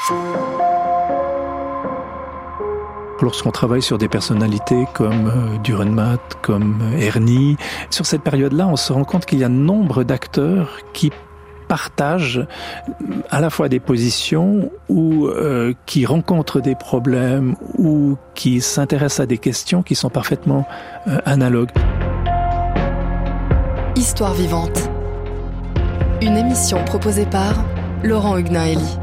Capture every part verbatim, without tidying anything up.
Lorsqu'on travaille sur des personnalités comme euh, Dürrenmatt, comme euh, Ernie, sur cette période-là, on se rend compte qu'il y a nombre d'acteurs qui partagent à la fois des positions ou euh, qui rencontrent des problèmes ou qui s'intéressent à des questions qui sont parfaitement euh, analogues. Histoire vivante. Une émission proposée par Laurent Huguenin-Hélie.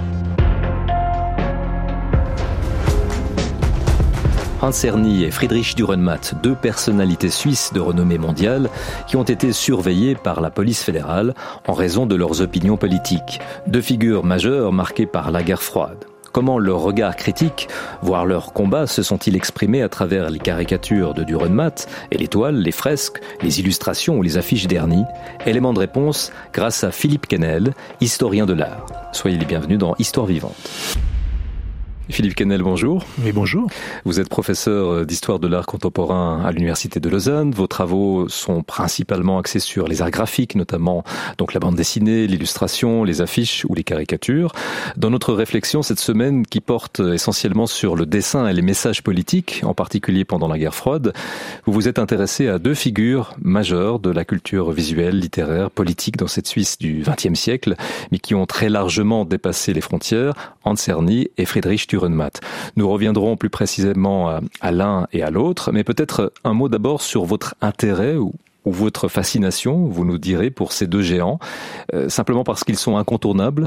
Hans Ernie et Friedrich Dürrenmatt, deux personnalités suisses de renommée mondiale qui ont été surveillées par la police fédérale en raison de leurs opinions politiques. Deux figures majeures marquées par la guerre froide. Comment leurs regards critiques, voire leurs combats, se sont-ils exprimés à travers les caricatures de Dürrenmatt et les toiles, les fresques, les illustrations ou les affiches d'Ernie? Élément de réponse grâce à Philippe Quesnel, historien de l'art. Soyez les bienvenus dans Histoire vivante. Philippe Quesnel, bonjour. Oui, bonjour. Vous êtes professeur d'histoire de l'art contemporain à l'Université de Lausanne. Vos travaux sont principalement axés sur les arts graphiques, notamment donc la bande dessinée, l'illustration, les affiches ou les caricatures. Dans notre réflexion cette semaine, qui porte essentiellement sur le dessin et les messages politiques, en particulier pendant la guerre froide, vous vous êtes intéressé à deux figures majeures de la culture visuelle, littéraire, politique dans cette Suisse du vingtième siècle, mais qui ont très largement dépassé les frontières, Hans Ernie et Friedrich Dürrenmatt. Nous reviendrons plus précisément à, à l'un et à l'autre, mais peut-être un mot d'abord sur votre intérêt ou, ou votre fascination, vous nous direz, pour ces deux géants, euh, simplement parce qu'ils sont incontournables.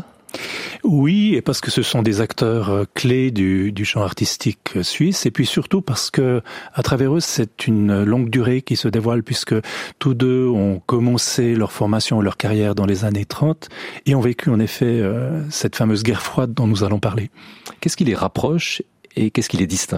Oui, et parce que ce sont des acteurs clés du, du champ artistique suisse, et puis surtout parce que, à travers eux, c'est une longue durée qui se dévoile, puisque tous deux ont commencé leur formation, leur carrière dans les années trente, et ont vécu en effet euh, cette fameuse guerre froide dont nous allons parler. Qu'est-ce qui les rapproche et qu'est-ce qui les distingue ?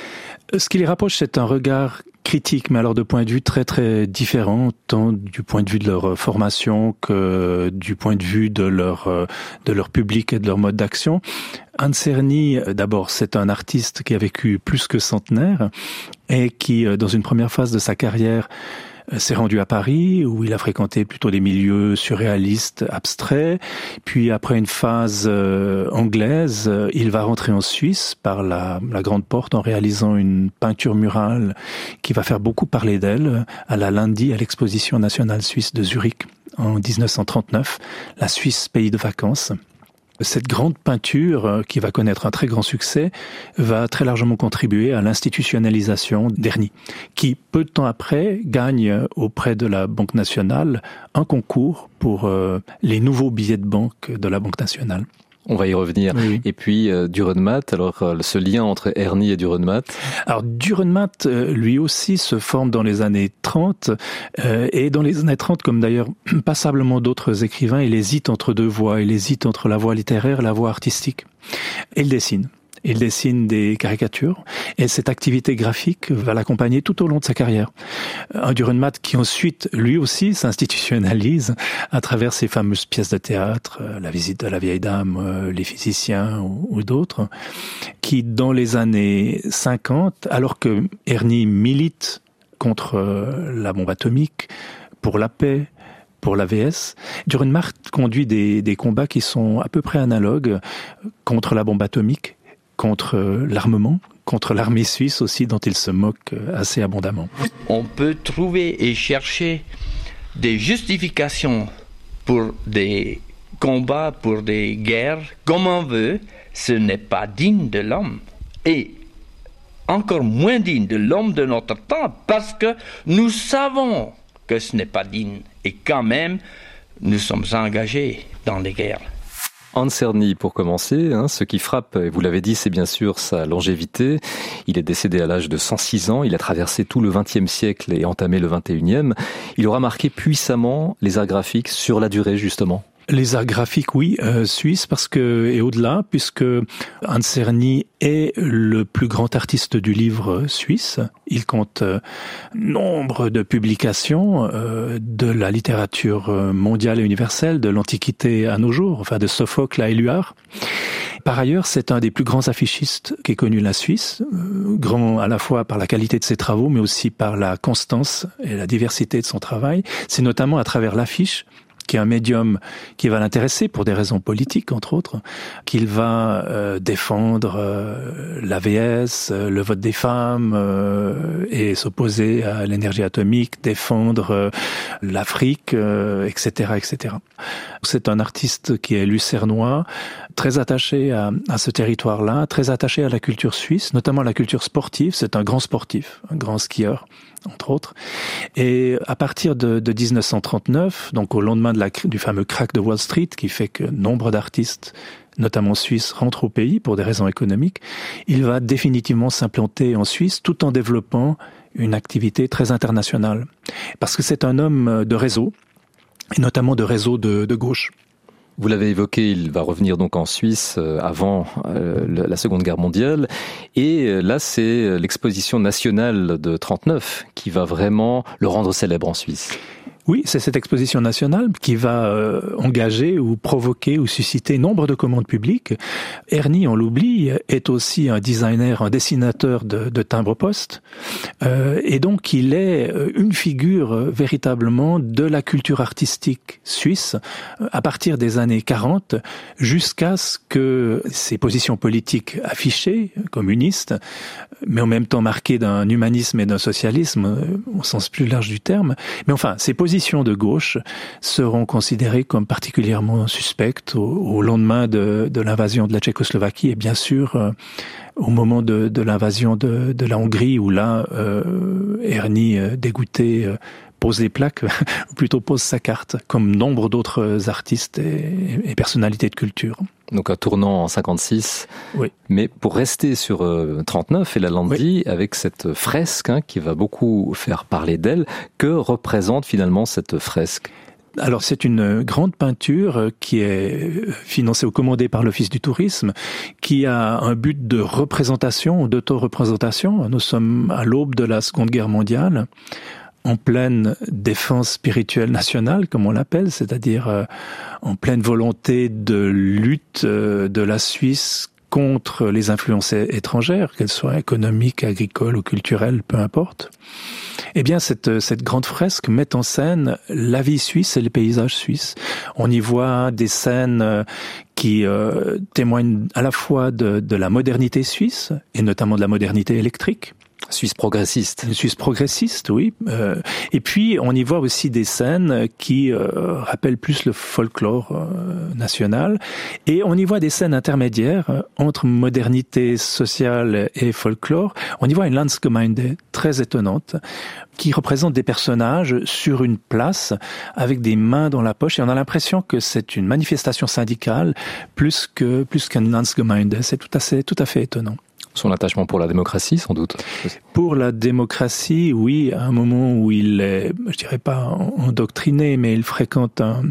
Ce qui les rapproche, c'est un regard critique, mais alors de point de vue très très différent, tant du point de vue de leur formation que du point de vue de leur de leur public et de leur mode d'action. Hans Ernie, d'abord, c'est un artiste qui a vécu plus que centenaire et qui, dans une première phase de sa carrière, s'est rendu à Paris, où il a fréquenté plutôt des milieux surréalistes, abstraits. Puis après une phase euh, anglaise, euh, il va rentrer en Suisse par la, la grande porte en réalisant une peinture murale qui va faire beaucoup parler d'elle à la Lundi, à l'exposition nationale suisse de Zurich en dix-neuf cent trente-neuf, la Suisse pays de vacances. Cette grande peinture, qui va connaître un très grand succès, va très largement contribuer à l'institutionnalisation d'Ernie, qui, peu de temps après, gagne auprès de la Banque nationale un concours pour euh, les nouveaux billets de banque de la Banque nationale. On va y revenir. Oui. Et puis euh, Dürrenmatt, alors euh, ce lien entre Ernie et Dürrenmatt. Alors Dürrenmatt, euh, lui aussi, se forme dans les années trente, euh, et dans les années trente, comme d'ailleurs passablement d'autres écrivains, il hésite entre deux voies. Il hésite entre la voie littéraire et la voie artistique. Et il dessine. Il dessine des caricatures et cette activité graphique va l'accompagner tout au long de sa carrière. Un Dürrenmatt qui ensuite, lui aussi, s'institutionnalise à travers ses fameuses pièces de théâtre, La visite de la vieille dame, Les physiciens ou, ou d'autres, qui dans les années cinquante, alors que Ernie milite contre la bombe atomique, pour la paix, pour l'A V S, Dürrenmatt conduit des, des combats qui sont à peu près analogues contre la bombe atomique, contre l'armement, contre l'armée suisse aussi, dont il se moque assez abondamment. On peut trouver et chercher des justifications pour des combats, pour des guerres, comme on veut. Ce n'est pas digne de l'homme. Et encore moins digne de l'homme de notre temps, parce que nous savons que ce n'est pas digne. Et quand même, nous sommes engagés dans les guerres. Hans Ernie, pour commencer, hein, ce qui frappe, et vous l'avez dit, c'est bien sûr sa longévité. Il est décédé à l'âge de cent six ans, il a traversé tout le vingtième siècle et entamé le vingt et unième. Il aura marqué puissamment les arts graphiques sur la durée, justement. Les arts graphiques, oui, euh, suisses, parce que, et au-delà, puisque Hans Ernie est le plus grand artiste du livre suisse. Il compte euh, nombre de publications euh, de la littérature mondiale et universelle, de l'Antiquité à nos jours, enfin de Sophocle à Éluard. Par ailleurs, c'est un des plus grands affichistes qu'ait connu la Suisse, euh, grand à la fois par la qualité de ses travaux, mais aussi par la constance et la diversité de son travail. C'est notamment à travers l'affiche qui est un médium qui va l'intéresser pour des raisons politiques, entre autres, qu'il va euh, défendre euh, l'A V S, euh, le vote des femmes, euh, et s'opposer à l'énergie atomique, défendre euh, l'Afrique, euh, et cetera, et cetera. C'est un artiste qui est lucernois, très attaché à, à ce territoire-là, très attaché à la culture suisse, notamment la culture sportive. C'est un grand sportif, un grand skieur, entre autres. Et à partir de, de dix-neuf cent trente-neuf, donc au lendemain de la, du fameux crack de Wall Street, qui fait que nombre d'artistes, notamment suisses, rentrent au pays pour des raisons économiques, il va définitivement s'implanter en Suisse tout en développant une activité très internationale. Parce que c'est un homme de réseau, et notamment de réseau de, de gauche. Vous l'avez évoqué, il va revenir donc en Suisse avant la Seconde Guerre mondiale. Et là, c'est l'exposition nationale de trente-neuf qui va vraiment le rendre célèbre en Suisse. Oui, c'est cette exposition nationale qui va euh, engager ou provoquer ou susciter nombre de commandes publiques. Ernie, on l'oublie, est aussi un designer, un dessinateur de, de timbres-poste. Euh, et donc, il est une figure euh, véritablement de la culture artistique suisse euh, à partir des années quarante jusqu'à ce que ses positions politiques affichées, communistes, mais en même temps marquées d'un humanisme et d'un socialisme, euh, au sens plus large du terme. Mais enfin, ces positions de gauche seront considérées comme particulièrement suspectes au, au lendemain de, de l'invasion de la Tchécoslovaquie et bien sûr euh, au moment de, de l'invasion de, de la Hongrie où là, euh, Ernie, euh, dégoûté, euh, pose les plaques, ou plutôt pose sa carte, comme nombre d'autres artistes et, et personnalités de culture. Donc un tournant en cinquante-six, oui. Mais pour rester sur euh, trente-neuf, et Lalandi, oui. Avec cette fresque hein, qui va beaucoup faire parler d'elle, que représente finalement cette fresque ? Alors c'est une grande peinture qui est financée ou commandée par l'Office du tourisme, qui a un but de représentation, d'auto-représentation. Nous sommes à l'aube de la Seconde Guerre mondiale, en pleine défense spirituelle nationale, comme on l'appelle, c'est-à-dire euh, en pleine volonté de lutte euh, de la Suisse contre les influences étrangères, qu'elles soient économiques, agricoles ou culturelles, peu importe. Eh bien, cette, cette grande fresque met en scène la vie suisse et les paysages suisses. On y voit des scènes qui euh, témoignent à la fois de, de la modernité suisse, et notamment de la modernité électrique. Suisse progressiste. Suisse progressiste, oui. Euh, et puis, on y voit aussi des scènes qui euh, rappellent plus le folklore euh, national. Et on y voit des scènes intermédiaires euh, entre modernité sociale et folklore. On y voit une Landsgemeinde très étonnante qui représente des personnages sur une place avec des mains dans la poche. Et on a l'impression que c'est une manifestation syndicale plus que plus qu'une Landsgemeinde. C'est tout à fait, tout à fait étonnant. Son attachement pour la démocratie, sans doute. Pour la démocratie, oui, à un moment où il est, je dirais pas endoctriné, mais il fréquente un,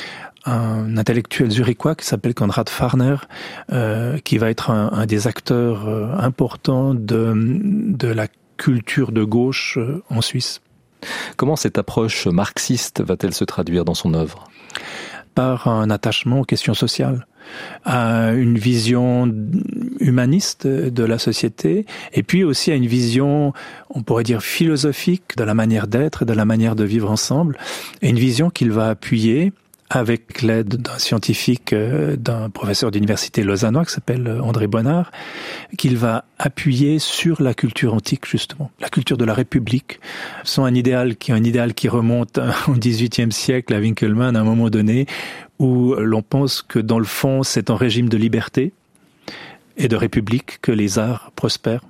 un intellectuel zurichois qui s'appelle Konrad Farner, euh, qui va être un, un des acteurs euh, importants de, de la culture de gauche euh, en Suisse. Comment cette approche marxiste va-t-elle se traduire dans son œuvre ? Par un attachement aux questions sociales, à une vision humaniste de la société, et puis aussi à une vision, on pourrait dire, philosophique de la manière d'être et de la manière de vivre ensemble, et une vision qu'il va appuyer avec l'aide d'un scientifique, d'un professeur d'université lausannois qui s'appelle André Bonnard, qu'il va appuyer sur la culture antique, justement, la culture de la République. C'est un idéal qui, un idéal qui remonte au dix-huitième siècle à Winckelmann, à un moment donné, où l'on pense que, dans le fond, c'est un régime de liberté et de république que les arts prospèrent.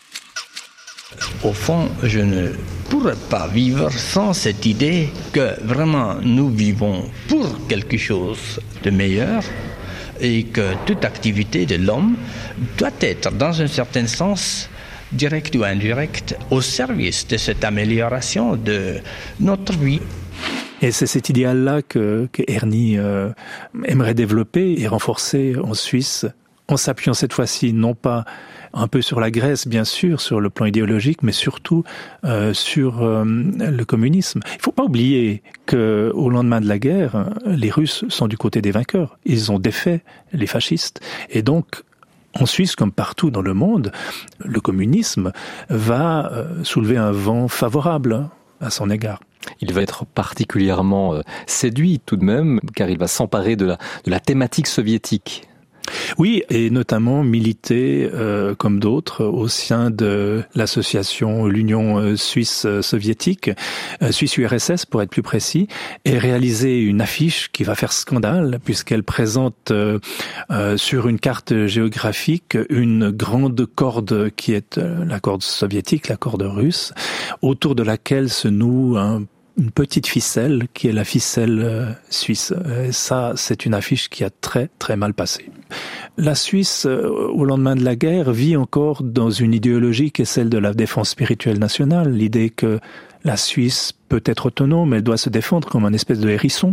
Au fond, je ne pourrais pas vivre sans cette idée que vraiment nous vivons pour quelque chose de meilleur et que toute activité de l'homme doit être, dans un certain sens, direct ou indirect, au service de cette amélioration de notre vie. Et c'est cet idéal-là que, que Ernie euh, aimerait développer et renforcer en Suisse, en s'appuyant cette fois-ci non pas un peu sur la Grèce, bien sûr, sur le plan idéologique, mais surtout euh, sur euh, le communisme. Il ne faut pas oublier qu'au lendemain de la guerre, les Russes sont du côté des vainqueurs. Ils ont défait les fascistes. Et donc, en Suisse, comme partout dans le monde, le communisme va euh, soulever un vent favorable à son égard. il va être particulièrement euh, séduit tout de même, car il va s'emparer de la, de la thématique soviétique. Oui, et notamment militer, euh, comme d'autres, au sein de l'association l'Union Suisse Soviétique, euh, Suisse-U R S S pour être plus précis, et réaliser une affiche qui va faire scandale puisqu'elle présente euh, euh, sur une carte géographique une grande corde qui est euh, la corde soviétique, la corde russe, autour de laquelle se noue un une petite ficelle qui est la ficelle euh, suisse. Et ça, c'est une affiche qui a très très mal passé. La Suisse, euh, au lendemain de la guerre, vit encore dans une idéologie qui est celle de la défense spirituelle nationale, l'idée que la Suisse peut être autonome, elle doit se défendre comme un espèce de hérisson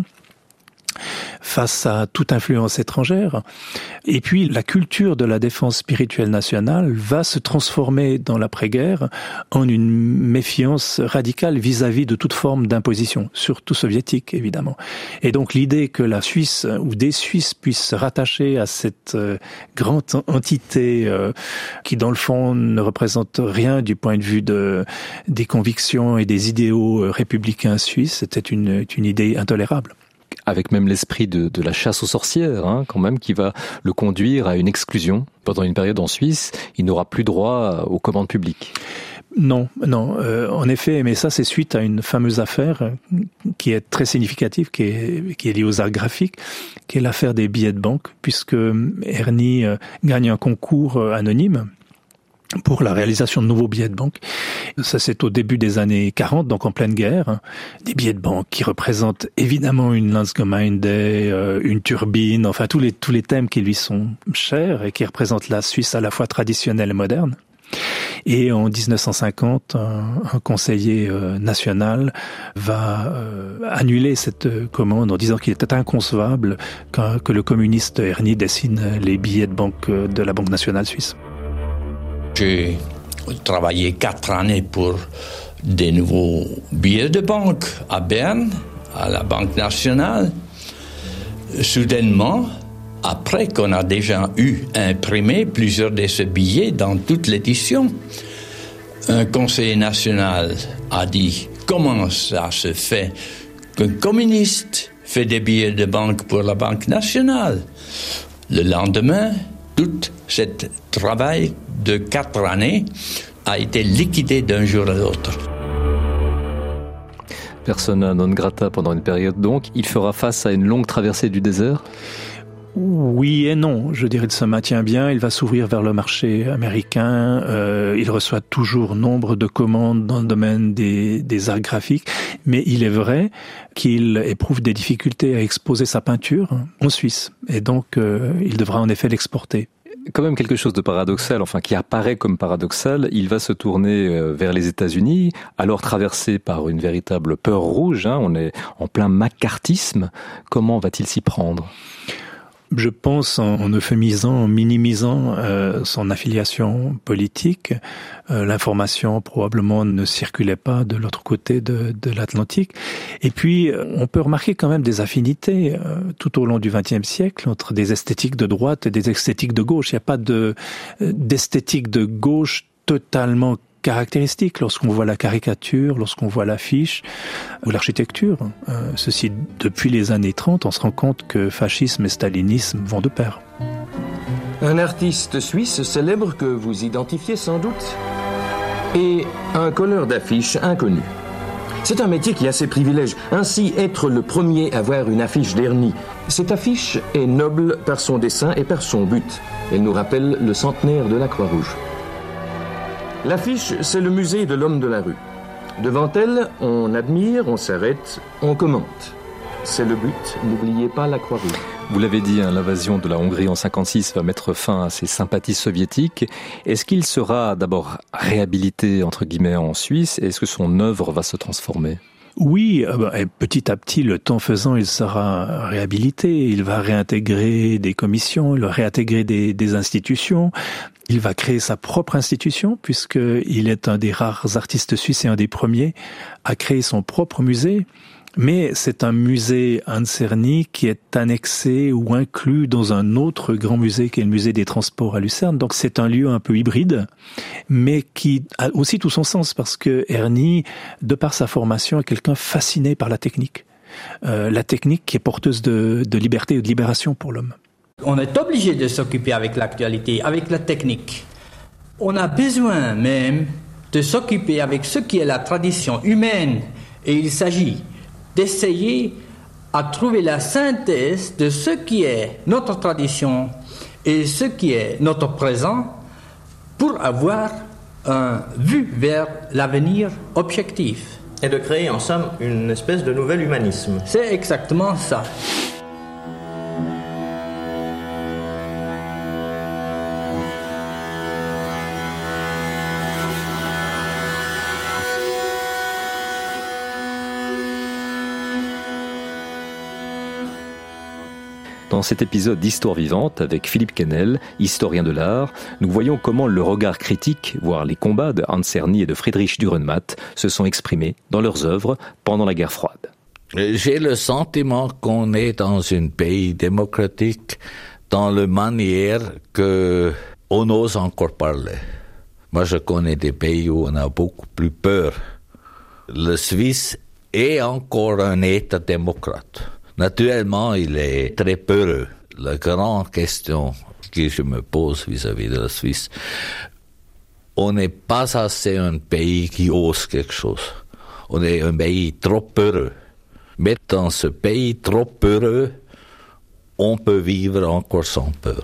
face à toute influence étrangère. Et puis, la culture de la défense spirituelle nationale va se transformer dans l'après-guerre en une méfiance radicale vis-à-vis de toute forme d'imposition, surtout soviétique, évidemment. Et donc, l'idée que la Suisse ou des Suisses puissent se rattacher à cette euh, grande entité euh, qui, dans le fond, ne représente rien du point de vue de, des convictions et des idéaux euh, républicains suisses, c'était une, une idée intolérable. Avec même l'esprit de, de la chasse aux sorcières, hein, quand même, qui va le conduire à une exclusion. Pendant une période en Suisse, il n'aura plus droit aux commandes publiques. Non, non. Euh, en effet, mais ça, c'est suite à une fameuse affaire qui est très significative, qui est, qui est liée aux arts graphiques, qui est l'affaire des billets de banque, puisque Ernie euh, gagne un concours euh, anonyme pour la réalisation de nouveaux billets de banque. Ça, c'est au début des années quarante, donc en pleine guerre. Des billets de banque qui représentent évidemment une Landsgemeinde, euh, une turbine, enfin tous les, tous les thèmes qui lui sont chers et qui représentent la Suisse à la fois traditionnelle et moderne. Et en dix-neuf cent cinquante, un, un conseiller euh, national va euh, annuler cette commande en disant qu'il était inconcevable que, que le communiste Ernie dessine les billets de banque de la Banque nationale suisse. J'ai travaillé quatre années pour des nouveaux billets de banque à Berne, à la Banque nationale. Soudainement, après qu'on a déjà eu imprimé plusieurs de ces billets dans toute l'édition, un conseiller national a dit « Comment ça se fait qu'un communiste fait des billets de banque pour la Banque nationale ?» Le lendemain, tout ce travail de quatre années a été liquidé d'un jour à l'autre. Persona non grata pendant une période donc. Il fera face à une longue traversée du désert ? Oui et non, je dirais qu'il se maintient bien, il va s'ouvrir vers le marché américain, euh, il reçoit toujours nombre de commandes dans le domaine des, des arts graphiques, mais il est vrai qu'il éprouve des difficultés à exposer sa peinture en Suisse, et donc euh, il devra en effet l'exporter. Quand même quelque chose de paradoxal, enfin qui apparaît comme paradoxal, il va se tourner vers les États-Unis, alors traversé par une véritable peur rouge, hein, on est en plein macartisme. Comment va-t-il s'y prendre ? Je pense en, en euphémisant, en minimisant euh, son affiliation politique. Euh, l'information probablement ne circulait pas de l'autre côté de, de l'Atlantique. Et puis, on peut remarquer quand même des affinités euh, tout au long du vingtième siècle entre des esthétiques de droite et des esthétiques de gauche. Il n'y a pas de d'esthétique de gauche totalement caractéristique lorsqu'on voit la caricature, lorsqu'on voit l'affiche ou l'architecture. Euh, ceci, depuis les années trente, on se rend compte que fascisme et stalinisme vont de pair. Un artiste suisse célèbre que vous identifiez sans doute et un colleur d'affiches inconnu. C'est un métier qui a ses privilèges. Ainsi, être le premier à voir une affiche d'Ernie. Cette affiche est noble par son dessin et par son but. Elle nous rappelle le centenaire de la Croix-Rouge. L'affiche, c'est le musée de l'homme de la rue. Devant elle, on admire, on s'arrête, on commente. C'est le but, n'oubliez pas la Croix-Rouge. Vous l'avez dit, hein, l'invasion de la Hongrie en cinquante-six va mettre fin à ses sympathies soviétiques. Est-ce qu'il sera d'abord réhabilité, entre guillemets, en Suisse, et est-ce que son œuvre va se transformer ? Oui, petit à petit, le temps faisant, il sera réhabilité. Il va réintégrer des commissions, il va réintégrer des, des institutions. Il va créer sa propre institution, puisqu'il est un des rares artistes suisses et un des premiers à créer son propre musée. Mais c'est un musée Hans Erni qui est annexé ou inclus dans un autre grand musée qui est le musée des transports à Lucerne. Donc c'est un lieu un peu hybride, mais qui a aussi tout son sens parce que Erni, de par sa formation, est quelqu'un fasciné par la technique. Euh, la technique qui est porteuse de, de liberté et de libération pour l'homme. On est obligé de s'occuper avec l'actualité, avec la technique. On a besoin même de s'occuper avec ce qui est la tradition humaine. Et il s'agit d'essayer à trouver la synthèse de ce qui est notre tradition et ce qui est notre présent pour avoir une vue vers l'avenir objectif. Et de créer en somme une espèce de nouvel humanisme. C'est exactement ça. Dans cet épisode d'Histoire vivante avec Philippe Quesnel, historien de l'art, nous voyons comment le regard critique, voire les combats de Hans Erni et de Friedrich Dürrenmatt se sont exprimés dans leurs œuvres pendant la guerre froide. J'ai le sentiment qu'on est dans un pays démocratique dans la manière que on ose encore parler. Moi, je connais des pays où on a beaucoup plus peur. Le Suisse est encore un État démocrate. Naturellement, il est très peureux. La grande question que je me pose vis-à-vis de la Suisse, on n'est pas assez un pays qui ose quelque chose. On est un pays trop peureux. Mais dans ce pays trop peureux, on peut vivre encore sans peur.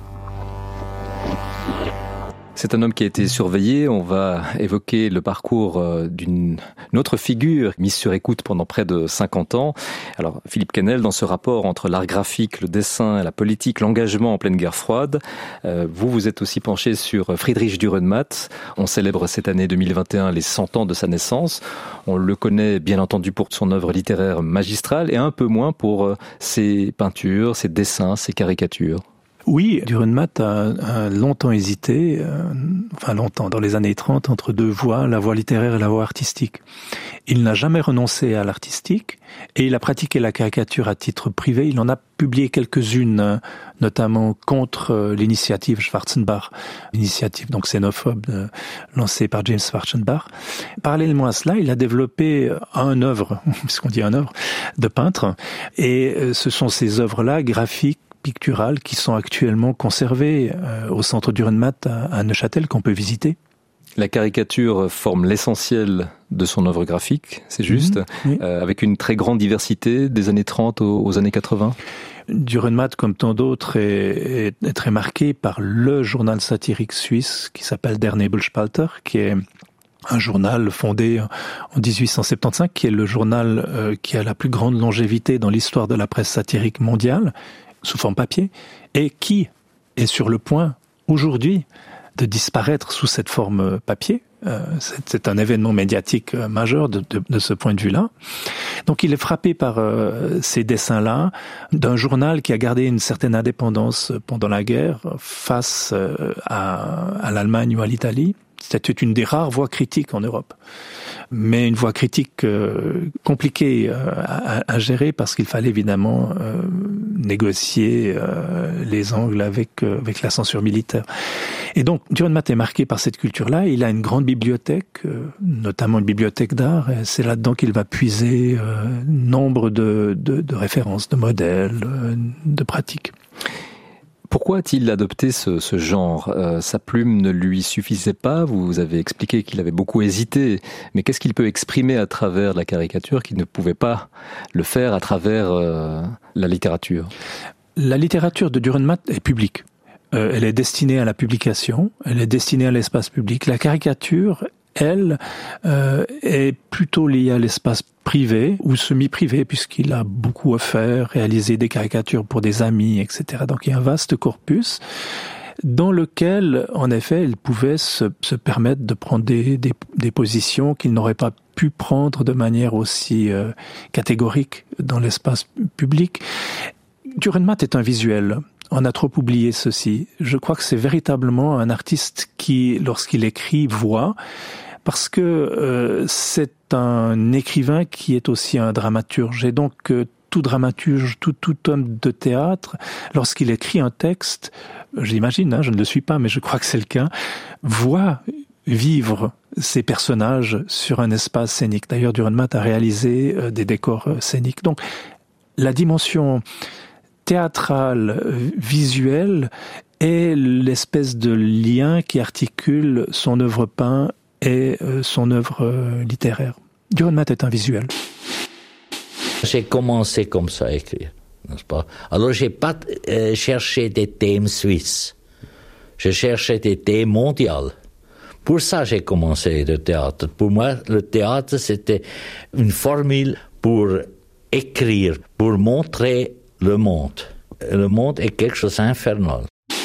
C'est un homme qui a été surveillé. On va évoquer le parcours d'une autre figure mise sur écoute pendant près de cinquante ans. Alors, Philippe Quesnel, dans ce rapport entre l'art graphique, le dessin, la politique, l'engagement en pleine guerre froide, euh, vous vous êtes aussi penché sur Friedrich Dürrenmatt. On célèbre cette année deux mille vingt et un les cent ans de sa naissance. On le connaît bien entendu pour son œuvre littéraire magistrale et un peu moins pour ses peintures, ses dessins, ses caricatures. Oui, Dürrenmatt a, a longtemps hésité, euh, enfin longtemps, dans les années trente, entre deux voies, la voie littéraire et la voie artistique. Il n'a jamais renoncé à l'artistique et il a pratiqué la caricature à titre privé. Il en a publié quelques-unes, notamment contre l'initiative Schwarzenbach, l'initiative donc xénophobe euh, lancée par James Schwarzenbach. Parallèlement à cela, il a développé un œuvre, puisqu'on dit un œuvre, de peintre, et euh, ce sont ces œuvres-là graphiques, picturales qui sont actuellement conservées euh, au centre Dürrenmatt à, à Neuchâtel qu'on peut visiter. La caricature forme l'essentiel de son œuvre graphique, c'est juste, mmh, oui. euh, avec une très grande diversité des années trente aux, aux années quatre-vingts. Dürrenmatt, comme tant d'autres, est, est, est très marqué par le journal satirique suisse qui s'appelle Der Nebelspalter, qui est un journal fondé en dix-huit cent soixante-quinze, qui est le journal euh, qui a la plus grande longévité dans l'histoire de la presse satirique mondiale, sous forme papier, et qui est sur le point, aujourd'hui, de disparaître sous cette forme papier. Euh, c'est, c'est un événement médiatique euh, majeur de, de, de ce point de vue-là. Donc il est frappé par euh, ces dessins-là, d'un journal qui a gardé une certaine indépendance pendant la guerre face euh, à, à l'Allemagne ou à l'Italie. C'était une des rares voix critiques en Europe. Mais une voix critique euh, compliquée euh, à, à gérer parce qu'il fallait évidemment euh, négocier euh, les angles avec, euh, avec la censure militaire. Et donc, Dürrenmatt est marqué par cette culture-là. Il a une grande bibliothèque, euh, notamment une bibliothèque d'art. Et c'est là-dedans qu'il va puiser euh, nombre de, de, de références, de modèles, euh, de pratiques. Pourquoi a-t-il adopté ce, ce genre ? euh, Sa plume ne lui suffisait pas, vous avez expliqué qu'il avait beaucoup hésité, mais qu'est-ce qu'il peut exprimer à travers la caricature qu'il ne pouvait pas le faire à travers euh, la littérature ? La littérature de Dürrenmatt est publique. Euh, elle est destinée à la publication, elle est destinée à l'espace public. La caricature, elle, euh, est plutôt liée à l'espace privé ou semi-privé, puisqu'il a beaucoup offert, réalisé des caricatures pour des amis, et cetera. Donc il y a un vaste corpus dans lequel, en effet, il pouvait se, se permettre de prendre des, des, des positions qu'il n'aurait pas pu prendre de manière aussi euh, catégorique dans l'espace public. Dürrenmatt est un visuel. On a trop oublié ceci. Je crois que c'est véritablement un artiste qui, lorsqu'il écrit, voit. parce que euh, c'est un écrivain qui est aussi un dramaturge. Et donc, euh, tout dramaturge, tout, tout homme de théâtre, lorsqu'il écrit un texte, j'imagine, hein, je ne le suis pas, mais je crois que c'est le cas, voit vivre ces personnages sur un espace scénique. D'ailleurs, Dürrenmatt a réalisé euh, des décors euh, scéniques. Donc, la dimension théâtrale, euh, visuelle, est l'espèce de lien qui articule son œuvre peinte et euh, son œuvre euh, littéraire. Dürrenmatt est un visuel. J'ai commencé comme ça à écrire, n'est-ce pas? Alors, j'ai pas euh, cherché des thèmes suisses. J'ai cherché des thèmes mondiaux. Pour ça, j'ai commencé le théâtre. Pour moi, le théâtre, c'était une formule pour écrire, pour montrer le monde. Le monde est quelque chose d'infernal.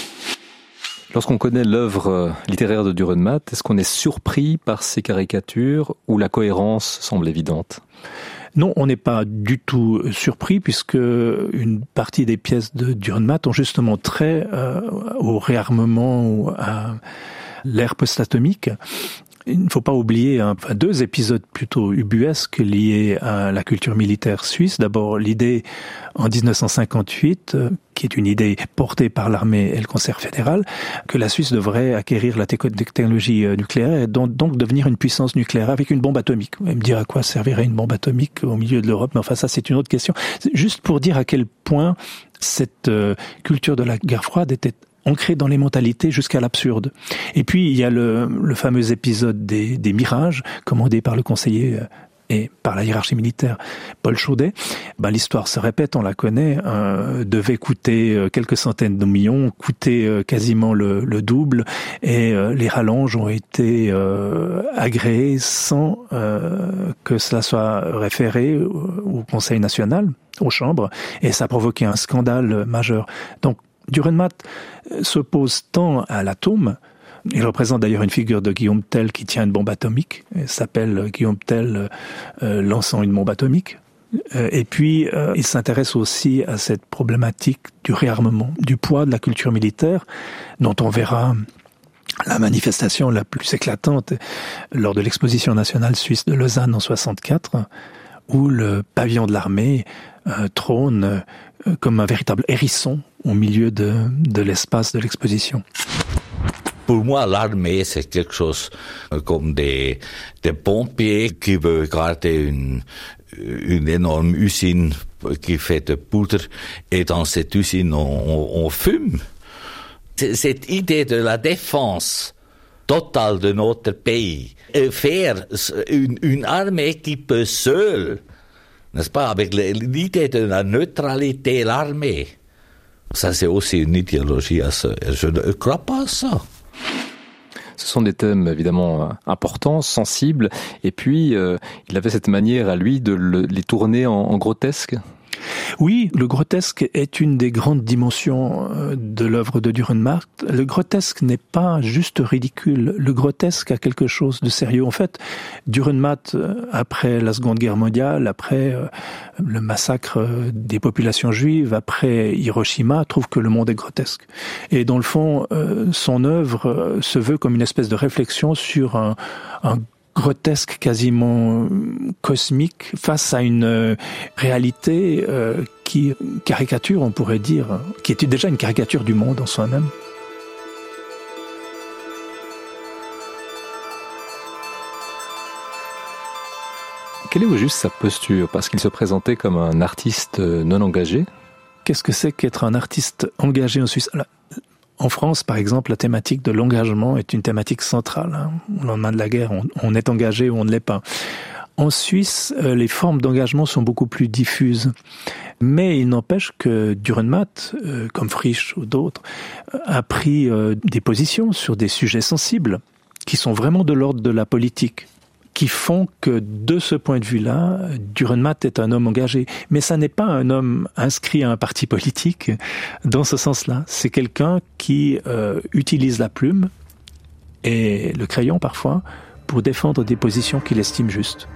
Lorsqu'on connaît l'œuvre littéraire de Dürrenmatt, est-ce qu'on est surpris par ses caricatures ou la cohérence semble évidente? Non, on n'est pas du tout surpris puisque une partie des pièces de Dürrenmatt ont justement trait euh, au réarmement ou à l'ère post-atomique. Il ne faut pas oublier hein, deux épisodes plutôt ubuesques liés à la culture militaire suisse. D'abord, l'idée en dix-neuf cent cinquante-huit, euh, qui est une idée portée par l'armée et le Conseil fédéral, que la Suisse devrait acquérir la technologie nucléaire et donc, donc devenir une puissance nucléaire avec une bombe atomique. Vous allez me dire à quoi servirait une bombe atomique au milieu de l'Europe, mais enfin ça c'est une autre question. C'est juste pour dire à quel point cette euh, culture de la guerre froide était ancré dans les mentalités jusqu'à l'absurde. Et puis, il y a le, le fameux épisode des, des mirages, commandé par le conseiller et par la hiérarchie militaire, Paul Chaudet. Ben, l'histoire se répète, on la connaît, euh, devait coûter quelques centaines de millions, coûter euh, quasiment le, le double, et euh, les rallonges ont été euh, agréés sans euh, que cela soit référé au Conseil national, aux chambres, et ça a provoqué un scandale majeur. Donc, Dürrenmatt s'oppose tant à l'atome, il représente d'ailleurs une figure de Guillaume Tell qui tient une bombe atomique, il s'appelle Guillaume Tell euh, lançant une bombe atomique, euh, et puis euh, il s'intéresse aussi à cette problématique du réarmement, du poids de la culture militaire, dont on verra la manifestation la plus éclatante lors de l'exposition nationale suisse de Lausanne en soixante-quatre, où le pavillon de l'armée euh, trône euh, comme un véritable hérisson au milieu de, de l'espace de l'exposition. Pour moi, l'armée, c'est quelque chose comme des, des pompiers qui veulent garder une, une énorme usine qui fait de poudre, et dans cette usine, on, on, on fume. Cette idée de la défense totale de notre pays, et faire une, une armée qui peut seule, n'est-ce pas, avec l'idée de la neutralité de l'armée, ça c'est aussi une idéologie à ça. Je ne crois pas à ça. Ce sont des thèmes évidemment importants, sensibles, et puis euh, il avait cette manière à lui de le, les tourner en, en grotesque. Oui, le grotesque est une des grandes dimensions de l'œuvre de Dürrenmatt. Le grotesque n'est pas juste ridicule. Le grotesque a quelque chose de sérieux. En fait, Dürrenmatt, après la Seconde Guerre mondiale, après le massacre des populations juives, après Hiroshima, trouve que le monde est grotesque. Et dans le fond, son œuvre se veut comme une espèce de réflexion sur un, un grotesque quasiment cosmique face à une réalité euh, qui caricature, on pourrait dire, qui était déjà une caricature du monde en soi-même. Quelle est au juste sa posture? Parce qu'il se présentait comme un artiste non engagé. Qu'est-ce que c'est qu'être un artiste engagé en Suisse? Alors, en France, par exemple, la thématique de l'engagement est une thématique centrale. Hein. Au lendemain de la guerre, on, on est engagé ou on ne l'est pas. En Suisse, euh, les formes d'engagement sont beaucoup plus diffuses. Mais il n'empêche que Dürrenmatt, euh, comme Frisch ou d'autres, a pris euh, des positions sur des sujets sensibles qui sont vraiment de l'ordre de la politique, qui font que, de ce point de vue-là, Dürrenmatt est un homme engagé. Mais ça n'est pas un homme inscrit à un parti politique dans ce sens-là. C'est quelqu'un qui euh, utilise la plume et le crayon parfois pour défendre des positions qu'il estime justes.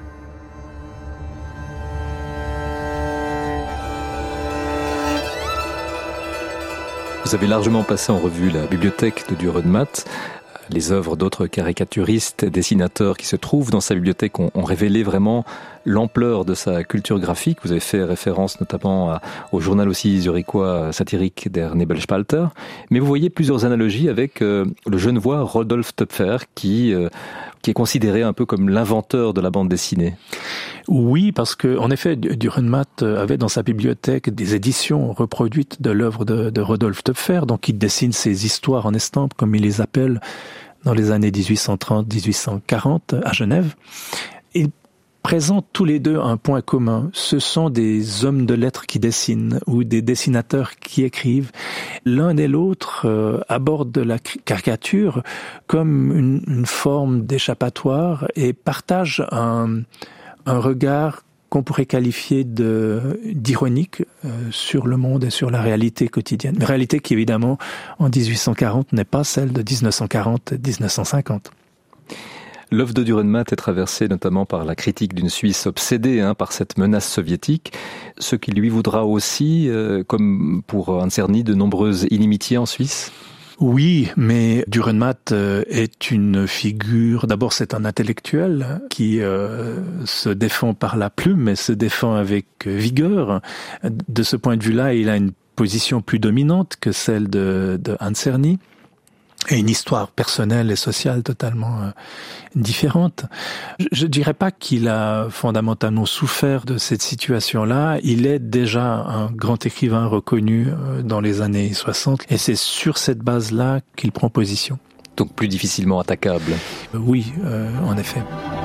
Vous avez largement passé en revue la bibliothèque de Dürrenmatt. Les œuvres d'autres caricaturistes, dessinateurs qui se trouvent dans sa bibliothèque ont, ont révélé vraiment l'ampleur de sa culture graphique. Vous avez fait référence notamment à, au journal aussi zurichois satirique Der Nebelspalter. Mais vous voyez plusieurs analogies avec euh, le genevois Rodolphe Töpfer qui, euh, qui est considéré un peu comme l'inventeur de la bande dessinée. Oui, parce que en effet, Dürrenmatt avait dans sa bibliothèque des éditions reproduites de l'œuvre de, de Rodolphe Töpfer, donc il dessine ses histoires en estampes, comme il les appelle, dans les années dix-huit cent trente à dix-huit cent quarante à Genève. Ils présentent tous les deux un point commun. Ce sont des hommes de lettres qui dessinent ou des dessinateurs qui écrivent. L'un et l'autre euh, abordent la caricature comme une, une forme d'échappatoire et partagent un, un regard qu'on pourrait qualifier de d'ironique euh, sur le monde et sur la réalité quotidienne. Une réalité qui, évidemment, en dix-huit cent quarante, n'est pas celle de dix-neuf cent quarante et dix-neuf cent cinquante. L'œuvre de Dürrenmatt est traversée notamment par la critique d'une Suisse obsédée hein, par cette menace soviétique, ce qui lui voudra aussi, euh, comme pour Anserny, de nombreuses inimitiés en Suisse. Oui, mais Dürrenmatt est une figure, d'abord c'est un intellectuel qui euh, se défend par la plume, mais se défend avec vigueur. De ce point de vue-là, il a une position plus dominante que celle de, de Anserny. Et une histoire personnelle et sociale totalement euh, différente. Je ne dirais pas qu'il a fondamentalement souffert de cette situation-là. Il est déjà un grand écrivain reconnu euh, dans les années soixante. Et c'est sur cette base-là qu'il prend position. Donc plus difficilement attaquable. Euh, oui, euh, en effet.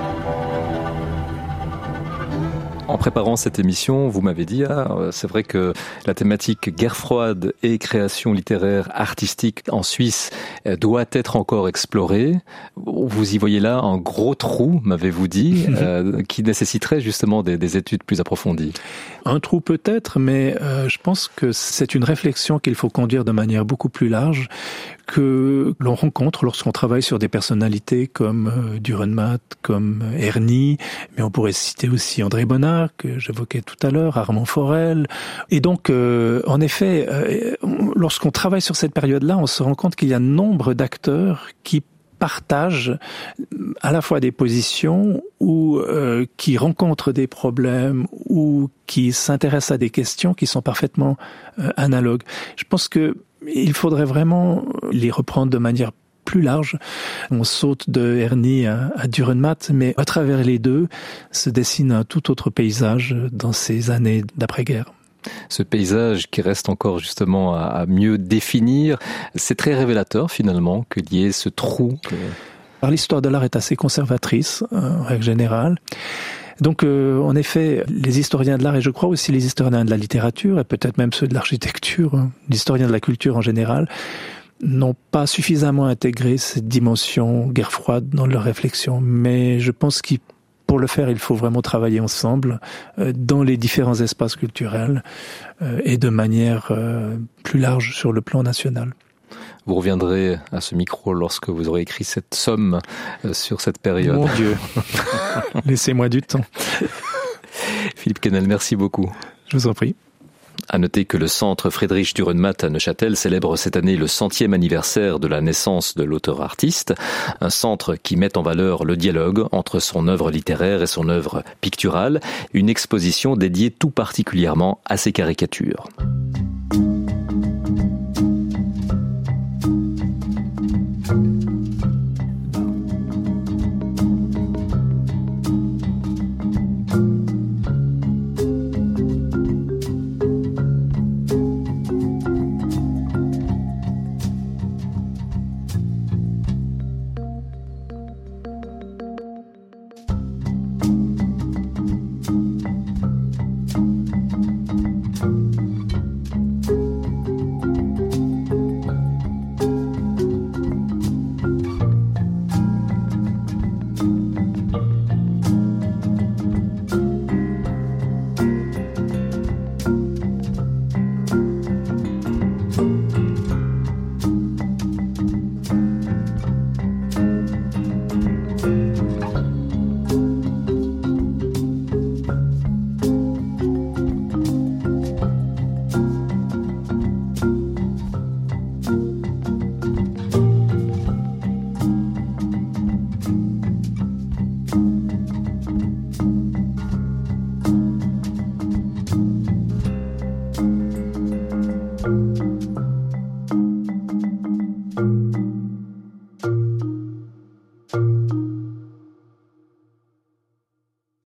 En préparant cette émission, vous m'avez dit, ah, c'est vrai que la thématique guerre froide et création littéraire artistique en Suisse doit être encore explorée. Vous y voyez là un gros trou, m'avez-vous dit, euh, qui nécessiterait justement des, des études plus approfondies. Un trou peut-être, mais euh, je pense que c'est une réflexion qu'il faut conduire de manière beaucoup plus large, que l'on rencontre lorsqu'on travaille sur des personnalités comme euh, Dürrenmatt, comme Erny, mais on pourrait citer aussi André Bonnard, que j'évoquais tout à l'heure, Armand Forel. Et donc, euh, en effet, euh, lorsqu'on travaille sur cette période-là, on se rend compte qu'il y a nombre d'acteurs qui partagent à la fois des positions ou euh, qui rencontrent des problèmes ou qui s'intéressent à des questions qui sont parfaitement euh, analogues. Je pense que il faudrait vraiment les reprendre de manière plus large. On saute de Erny à, à Dürrenmatt, mais à travers les deux se dessine un tout autre paysage dans ces années d'après-guerre. Ce paysage qui reste encore justement à, à mieux définir, c'est très révélateur finalement qu'il y ait ce trou. Que... Alors, l'histoire de l'art est assez conservatrice, en règle générale. Donc, euh, en effet, les historiens de l'art, et je crois aussi les historiens de la littérature, et peut-être même ceux de l'architecture, hein, les historiens de la culture en général, n'ont pas suffisamment intégré cette dimension guerre froide dans leurs réflexions. Mais je pense qu'il Pour le faire, il faut vraiment travailler ensemble euh, dans les différents espaces culturels euh, et de manière euh, plus large sur le plan national. Vous reviendrez à ce micro lorsque vous aurez écrit cette somme euh, sur cette période. Mon Dieu, laissez-moi du temps. Philippe Quesnel, merci beaucoup. Je vous en prie. À noter que le centre Friedrich Dürrenmatt à Neuchâtel célèbre cette année le centième anniversaire de la naissance de l'auteur-artiste, un centre qui met en valeur le dialogue entre son œuvre littéraire et son œuvre picturale, une exposition dédiée tout particulièrement à ses caricatures.